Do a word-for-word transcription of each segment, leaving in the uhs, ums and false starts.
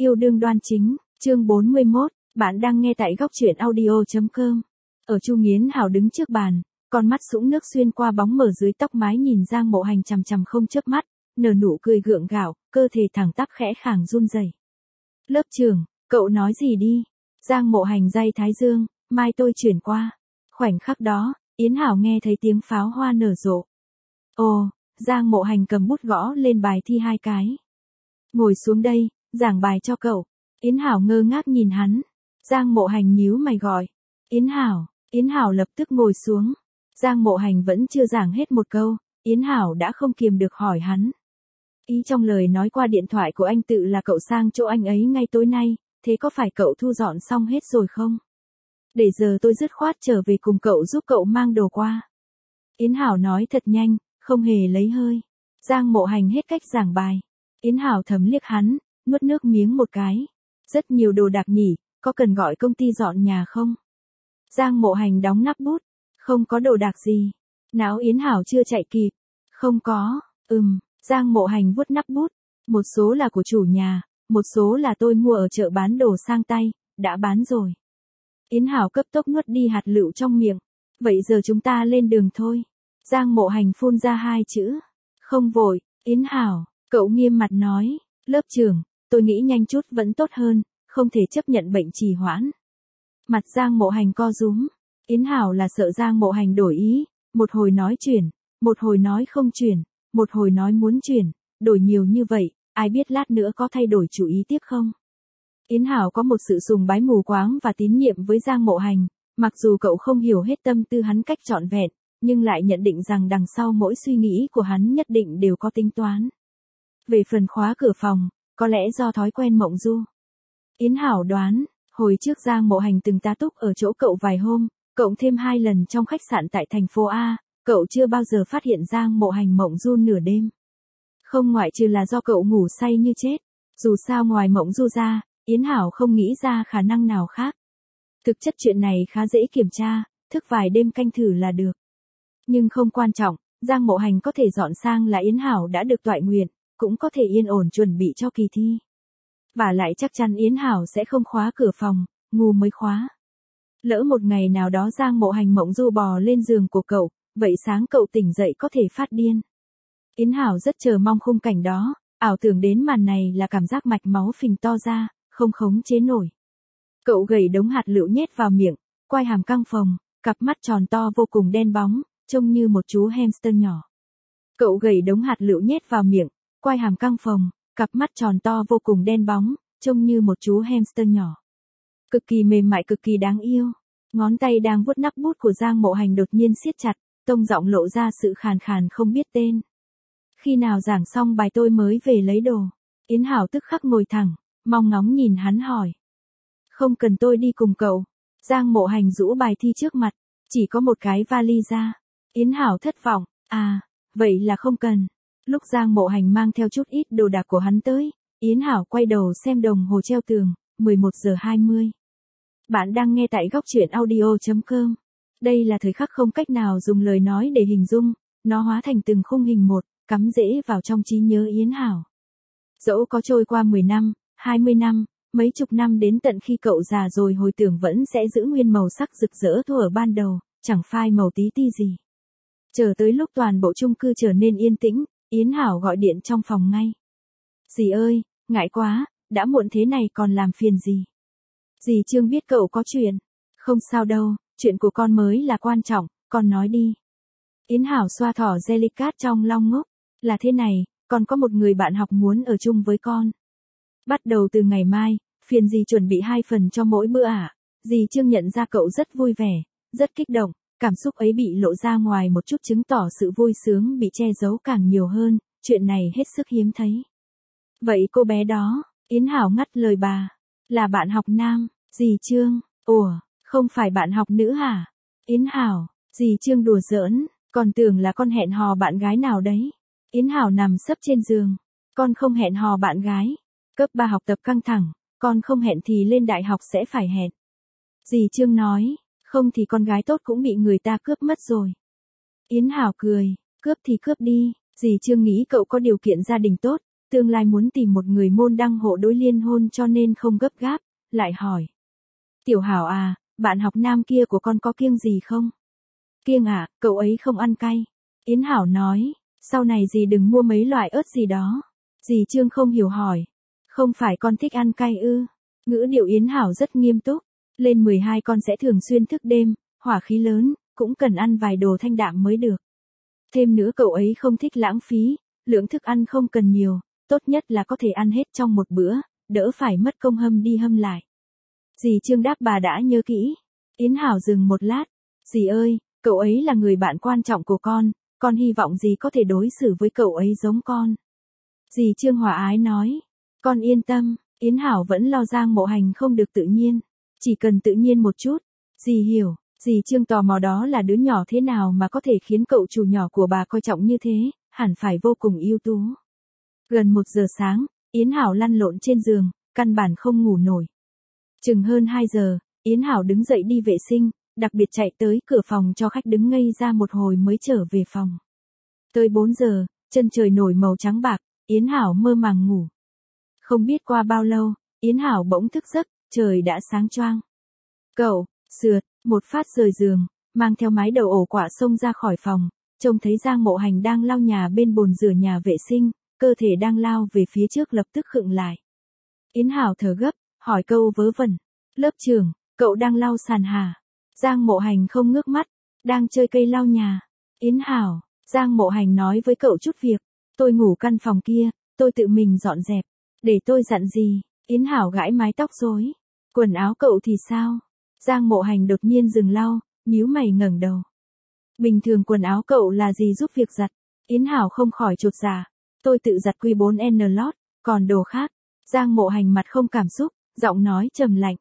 Yêu đương đoan chính, chương bốn mươi mốt, bạn đang nghe tại góc truyện audio.com. Ở Chu Nghiến Hảo đứng trước bàn, con mắt sũng nước xuyên qua bóng mờ dưới tóc mái nhìn Giang Mộ Hành chằm chằm không chớp mắt, nở nụ cười gượng gạo, cơ thể thẳng tắp khẽ khàng run rẩy. Lớp trưởng, cậu nói gì đi? Giang Mộ Hành day thái dương, mai tôi chuyển qua. Khoảnh khắc đó, Yến Hảo nghe thấy tiếng pháo hoa nở rộ. Ồ, Giang Mộ Hành cầm bút gõ lên bài thi hai cái. Ngồi xuống đây, giảng bài cho cậu. Yến Hảo ngơ ngác nhìn hắn. Giang Mộ Hành nhíu mày gọi. Yến Hảo, Yến Hảo lập tức ngồi xuống. Giang Mộ Hành vẫn chưa giảng hết một câu, Yến Hảo đã không kiềm được hỏi hắn. Ý trong lời nói qua điện thoại của anh tự là cậu sang chỗ anh ấy ngay tối nay, thế có phải cậu thu dọn xong hết rồi không? Để giờ tôi dứt khoát trở về cùng cậu giúp cậu mang đồ qua. Yến Hảo nói thật nhanh, không hề lấy hơi. Giang Mộ Hành hết cách giảng bài. Yến Hảo thầm liếc hắn, nuốt nước miếng một cái. Rất nhiều đồ đạc nhỉ, có cần gọi công ty dọn nhà không? Giang Mộ Hành đóng nắp bút. Không có đồ đạc gì. Não Yến Hảo chưa chạy kịp. Không có, ừm, Giang Mộ Hành vuốt nắp bút. Một số là của chủ nhà, một số là tôi mua ở chợ bán đồ sang tay, đã bán rồi. Yến Hảo cấp tốc nuốt đi hạt lựu trong miệng. Vậy giờ chúng ta lên đường thôi. Giang Mộ Hành phun ra hai chữ. Không vội, Yến Hảo, cậu nghiêm mặt nói. Lớp trưởng, tôi nghĩ nhanh chút vẫn tốt hơn, không thể chấp nhận bệnh trì hoãn. Mặt Giang Mộ Hành co rúm. Yến Hảo là sợ Giang Mộ Hành đổi ý, một hồi nói chuyển, một hồi nói không chuyển, một hồi nói muốn chuyển, đổi nhiều như vậy, ai biết lát nữa có thay đổi chủ ý tiếp không? Yến Hảo có một sự sùng bái mù quáng và tín nhiệm với Giang Mộ Hành, mặc dù cậu không hiểu hết tâm tư hắn cách trọn vẹn, nhưng lại nhận định rằng đằng sau mỗi suy nghĩ của hắn nhất định đều có tính toán. Về phần khóa cửa phòng, có lẽ do thói quen mộng du. Yến Hảo đoán, hồi trước Giang Mộ Hành từng tá túc ở chỗ cậu vài hôm, cộng thêm hai lần trong khách sạn tại thành phố A, cậu chưa bao giờ phát hiện Giang Mộ Hành mộng du nửa đêm. Không ngoại trừ là do cậu ngủ say như chết. Dù sao ngoài mộng du ra, Yến Hảo không nghĩ ra khả năng nào khác. Thực chất chuyện này khá dễ kiểm tra, thức vài đêm canh thử là được. Nhưng không quan trọng, Giang Mộ Hành có thể dọn sang là Yến Hảo đã được toại nguyện, cũng có thể yên ổn chuẩn bị cho kỳ thi. Và lại chắc chắn Yến Hảo sẽ không khóa cửa phòng, ngu mới khóa. Lỡ một ngày nào đó Giang Mộ Hành mộng du bò lên giường của cậu, vậy sáng cậu tỉnh dậy có thể phát điên. Yến Hảo rất chờ mong khung cảnh đó, ảo tưởng đến màn này là cảm giác mạch máu phình to ra, không khống chế nổi. Cậu gầy đống hạt lựu nhét vào miệng, quai hàm căng phồng, cặp mắt tròn to vô cùng đen bóng, trông như một chú hamster nhỏ. Cậu gầy đống hạt lựu nhét vào miệng, quai hàm căng phồng, cặp mắt tròn to vô cùng đen bóng, trông như một chú hamster nhỏ. Cực kỳ mềm mại cực kỳ đáng yêu. Ngón tay đang vuốt nắp bút của Giang Mộ Hành đột nhiên siết chặt, tông giọng lộ ra sự khàn khàn không biết tên. Khi nào giảng xong bài tôi mới về lấy đồ. Yến Hảo tức khắc ngồi thẳng, mong ngóng nhìn hắn hỏi. Không cần tôi đi cùng cậu. Giang Mộ Hành rũ bài thi trước mặt, chỉ có một cái vali ra. Yến Hảo thất vọng, à, vậy là không cần. Lúc Giang Mộ Hành mang theo chút ít đồ đạc của hắn tới, Yến Hảo quay đầu xem đồng hồ treo tường, mười một giờ hai mươi. Bạn đang nghe tại góc truyện audio.com. Đây là thời khắc không cách nào dùng lời nói để hình dung, nó hóa thành từng khung hình một, cắm rễ vào trong trí nhớ Yến Hảo. Dẫu có trôi qua mười năm, hai mươi năm, mấy chục năm đến tận khi cậu già rồi hồi tưởng vẫn sẽ giữ nguyên màu sắc rực rỡ thuở ban đầu, chẳng phai màu tí ti gì. Chờ tới lúc toàn bộ chung cư trở nên yên tĩnh, Yến Hảo gọi điện trong phòng ngay. Dì ơi, ngại quá, đã muộn thế này còn làm phiền gì? Dì Trương biết cậu có chuyện. Không sao đâu, chuyện của con mới là quan trọng, con nói đi. Yến Hảo xoa thỏ Jellycat trong long ngốc. Là thế này, con có một người bạn học muốn ở chung với con. Bắt đầu từ ngày mai, phiền dì chuẩn bị hai phần cho mỗi bữa ạ. À? Dì Trương nhận ra cậu rất vui vẻ, rất kích động, cảm xúc ấy bị lộ ra ngoài một chút chứng tỏ sự vui sướng bị che giấu càng nhiều hơn, chuyện này hết sức hiếm thấy. Vậy cô bé đó, Yến Hảo ngắt lời bà, là bạn học nam, dì Trương, ủa, không phải bạn học nữ hả? Yến Hảo, dì Trương đùa giỡn, còn tưởng là con hẹn hò bạn gái nào đấy. Yến Hảo nằm sấp trên giường, con không hẹn hò bạn gái. Cấp ba học tập căng thẳng, con không hẹn thì lên đại học sẽ phải hẹn. Dì Trương nói, không thì con gái tốt cũng bị người ta cướp mất rồi. Yến Hảo cười, cướp thì cướp đi, dì Trương nghĩ cậu có điều kiện gia đình tốt, tương lai muốn tìm một người môn đăng hộ đối liên hôn cho nên không gấp gáp, lại hỏi. Tiểu Hảo à, bạn học nam kia của con có kiêng gì không? Kiêng à, cậu ấy không ăn cay. Yến Hảo nói, sau này dì đừng mua mấy loại ớt gì đó. Dì Trương không hiểu hỏi. Không phải con thích ăn cay ư? Ngữ điệu Yến Hảo rất nghiêm túc. Lên mười hai con sẽ thường xuyên thức đêm, hỏa khí lớn, cũng cần ăn vài đồ thanh đạm mới được. Thêm nữa cậu ấy không thích lãng phí, lượng thức ăn không cần nhiều, tốt nhất là có thể ăn hết trong một bữa, đỡ phải mất công hâm đi hâm lại. Dì Trương đáp bà đã nhớ kỹ. Yến Hảo dừng một lát. Dì ơi, cậu ấy là người bạn quan trọng của con, con hy vọng dì có thể đối xử với cậu ấy giống con. Dì Trương hòa ái nói. Con yên tâm, Yến Hảo vẫn lo Giang Mộ Hành không được tự nhiên. Chỉ cần tự nhiên một chút. Dì hiểu, dì Trương tò mò đó là đứa nhỏ thế nào mà có thể khiến cậu chủ nhỏ của bà coi trọng như thế, hẳn phải vô cùng ưu tú. Gần một giờ sáng, Yến Hảo lăn lộn trên giường, căn bản không ngủ nổi. Chừng hơn hai giờ, Yến Hảo đứng dậy đi vệ sinh, đặc biệt chạy tới cửa phòng cho khách đứng ngây ra một hồi mới trở về phòng. Tới bốn giờ, chân trời nổi màu trắng bạc, Yến Hảo mơ màng ngủ. Không biết qua bao lâu, Yến Hảo bỗng thức giấc, trời đã sáng choang. Cậu, sượt, một phát rời giường, mang theo mái đầu ổ quả xông ra khỏi phòng, trông thấy Giang Mộ Hành đang lau nhà bên bồn rửa nhà vệ sinh, cơ thể đang lao về phía trước lập tức khựng lại. Yến Hảo thở gấp, hỏi câu vớ vẩn. Lớp trưởng, cậu đang lau sàn hả? Giang Mộ Hành không ngước mắt, đang chơi cây lau nhà. Yến Hảo, Giang Mộ Hành nói với cậu chút việc. Tôi ngủ căn phòng kia, tôi tự mình dọn dẹp. Để tôi dặn gì? Yến Hảo gãi mái tóc rối. Quần áo cậu thì sao? Giang Mộ Hành đột nhiên dừng lau, nhíu mày ngẩng đầu. Bình thường quần áo cậu là gì giúp việc giặt? Yến Hảo không khỏi chột dạ. Tôi tự giặt quy bốn N lót, còn đồ khác. Giang Mộ Hành mặt không cảm xúc, giọng nói trầm lạnh.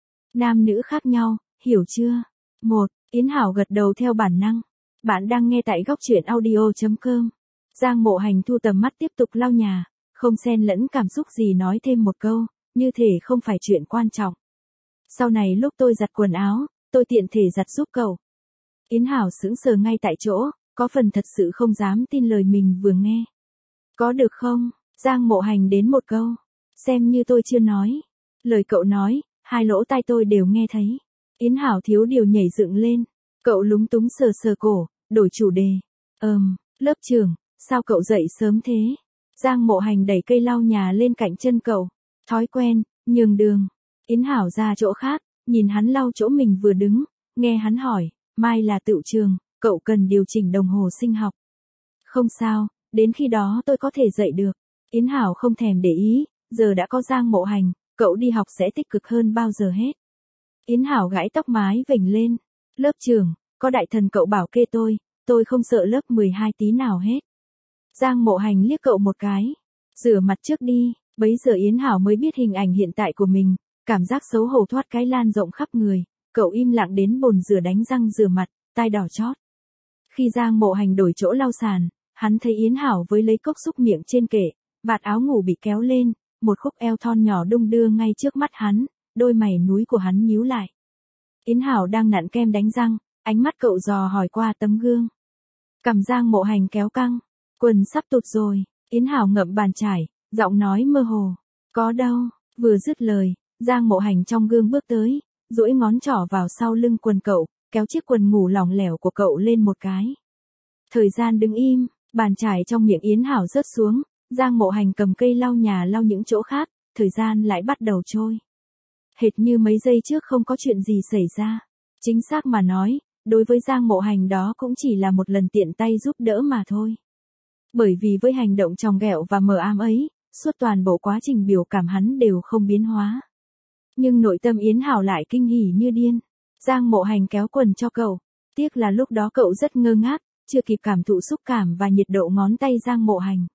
Nam nữ khác nhau, hiểu chưa? Một, Yến Hảo gật đầu theo bản năng. Bạn đang nghe tại góc truyện audio chấm com. Giang Mộ Hành thu tầm mắt tiếp tục lau nhà, không xen lẫn cảm xúc gì nói thêm một câu, như thể không phải chuyện quan trọng. Sau này lúc tôi giặt quần áo, tôi tiện thể giặt giúp cậu. Yến Hảo sững sờ ngay tại chỗ, có phần thật sự không dám tin lời mình vừa nghe. Có được không? Giang Mộ Hành đến một câu. Xem như tôi chưa nói. Lời cậu nói, hai lỗ tai tôi đều nghe thấy. Yến Hảo thiếu điều nhảy dựng lên. Cậu lúng túng sờ sờ cổ, đổi chủ đề. Ờm, lớp trưởng, sao cậu dậy sớm thế? Giang Mộ Hành đẩy cây lau nhà lên cạnh chân cậu. Thói quen, nhường đường. Yến Hảo ra chỗ khác, nhìn hắn lau chỗ mình vừa đứng, nghe hắn hỏi, mai là tựu trường, cậu cần điều chỉnh đồng hồ sinh học. Không sao, đến khi đó tôi có thể dậy được. Yến Hảo không thèm để ý, giờ đã có Giang Mộ Hành, cậu đi học sẽ tích cực hơn bao giờ hết. Yến Hảo gãi tóc mái vểnh lên. Lớp trưởng, có đại thần cậu bảo kê tôi, tôi không sợ lớp mười hai tí nào hết. Giang Mộ Hành liếc cậu một cái. Rửa mặt trước đi, bấy giờ Yến Hảo mới biết hình ảnh hiện tại của mình, cảm giác xấu hổ thoát cái lan rộng khắp người, cậu im lặng đến bồn rửa đánh răng rửa mặt, tai đỏ chót. Khi Giang Mộ Hành đổi chỗ lau sàn, hắn thấy Yến Hảo với lấy cốc xúc miệng trên kệ, vạt áo ngủ bị kéo lên, một khúc eo thon nhỏ đung đưa ngay trước mắt hắn, đôi mày núi của hắn nhíu lại. Yến Hảo đang nặn kem đánh răng, ánh mắt cậu dò hỏi qua tấm gương. Cằm Giang Mộ Hành kéo căng, quần sắp tụt rồi, Yến Hảo ngậm bàn chải, giọng nói mơ hồ. Có đâu, vừa dứt lời, Giang Mộ Hành trong gương bước tới, duỗi ngón trỏ vào sau lưng quần cậu, kéo chiếc quần ngủ lỏng lẻo của cậu lên một cái. Thời gian đứng im, bàn chải trong miệng Yến Hảo rớt xuống, Giang Mộ Hành cầm cây lau nhà lau những chỗ khác, thời gian lại bắt đầu trôi. Hệt như mấy giây trước không có chuyện gì xảy ra. Chính xác mà nói, đối với Giang Mộ Hành đó cũng chỉ là một lần tiện tay giúp đỡ mà thôi. Bởi vì với hành động tròng ghẹo và mờ ám ấy, suốt toàn bộ quá trình biểu cảm hắn đều không biến hóa. Nhưng nội tâm Yến Hảo lại kinh hỉ như điên. Giang Mộ Hành kéo quần cho cậu. Tiếc là lúc đó cậu rất ngơ ngác, chưa kịp cảm thụ xúc cảm và nhiệt độ ngón tay Giang Mộ Hành.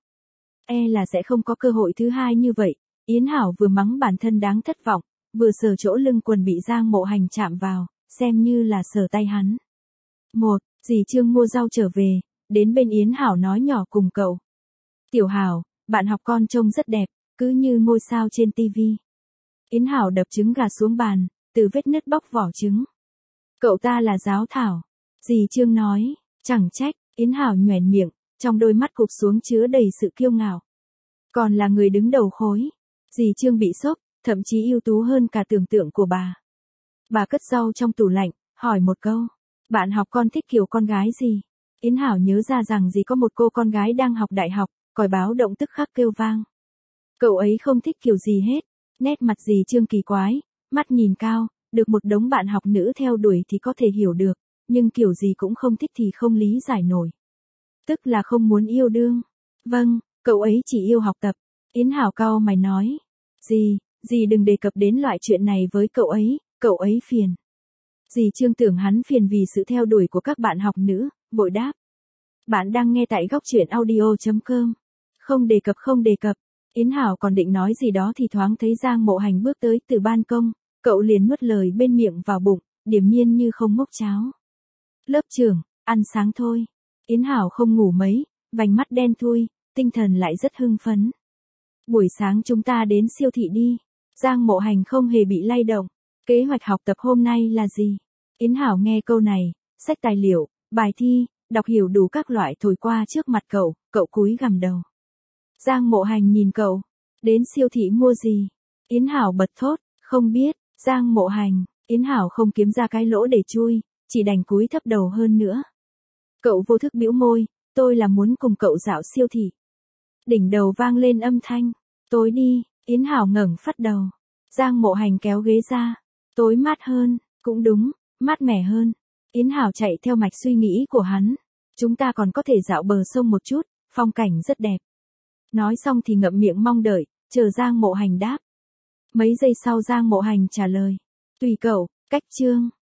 E là sẽ không có cơ hội thứ hai như vậy. Yến Hảo vừa mắng bản thân đáng thất vọng, vừa sờ chỗ lưng quần bị Giang Mộ Hành chạm vào, xem như là sờ tay hắn. Một, dì Trương mua rau trở về, đến bên Yến Hảo nói nhỏ cùng cậu. Tiểu Hảo, bạn học con trông rất đẹp, cứ như ngôi sao trên tivi. Yến Hảo đập trứng gà xuống bàn, từ vết nứt bóc vỏ trứng. Cậu ta là giáo thảo. Dì Trương nói, chẳng trách, Yến Hảo nhoẻn miệng, trong đôi mắt cụp xuống chứa đầy sự kiêu ngạo. Còn là người đứng đầu khối. Dì Trương bị sốc, thậm chí ưu tú hơn cả tưởng tượng của bà. Bà cất rau trong tủ lạnh, hỏi một câu. Bạn học con thích kiểu con gái gì? Yến Hảo nhớ ra rằng dì có một cô con gái đang học đại học, còi báo động tức khắc kêu vang. Cậu ấy không thích kiểu gì hết. Nét mặt dì Trương kỳ quái, mắt nhìn cao, được một đống bạn học nữ theo đuổi thì có thể hiểu được, nhưng kiểu gì cũng không thích thì không lý giải nổi. Tức là không muốn yêu đương. Vâng, cậu ấy chỉ yêu học tập. Yến Hảo cau mày nói. Dì, dì đừng đề cập đến loại chuyện này với cậu ấy, cậu ấy phiền. Dì Trương tưởng hắn phiền vì sự theo đuổi của các bạn học nữ, vội đáp. Bạn đang nghe tại góc truyện audio chấm com. Không đề cập không đề cập. Yến Hảo còn định nói gì đó thì thoáng thấy Giang Mộ Hành bước tới từ ban công, cậu liền nuốt lời bên miệng vào bụng, điềm nhiên như không mốc cháo. Lớp trưởng, ăn sáng thôi. Yến Hảo không ngủ mấy, vành mắt đen thui, tinh thần lại rất hưng phấn. Buổi sáng chúng ta đến siêu thị đi. Giang Mộ Hành không hề bị lay động. Kế hoạch học tập hôm nay là gì? Yến Hảo nghe câu này, xách tài liệu, bài thi, đọc hiểu đủ các loại thổi qua trước mặt cậu, cậu cúi gằm đầu. Giang Mộ Hành nhìn cậu. Đến siêu thị mua gì? Yến Hảo bật thốt, không biết. Giang Mộ Hành, Yến Hảo không kiếm ra cái lỗ để chui, chỉ đành cúi thấp đầu hơn nữa. Cậu vô thức bĩu môi, tôi là muốn cùng cậu dạo siêu thị. Đỉnh đầu vang lên âm thanh. Tối đi. Yến Hảo ngẩng phát đầu. Giang Mộ Hành kéo ghế ra. Tối mát hơn, cũng đúng, mát mẻ hơn. Yến Hảo chạy theo mạch suy nghĩ của hắn. Chúng ta còn có thể dạo bờ sông một chút, phong cảnh rất đẹp. Nói xong thì ngậm miệng mong đợi, chờ Giang Mộ Hành đáp. Mấy giây sau Giang Mộ Hành trả lời. Tùy cậu, cách Trương.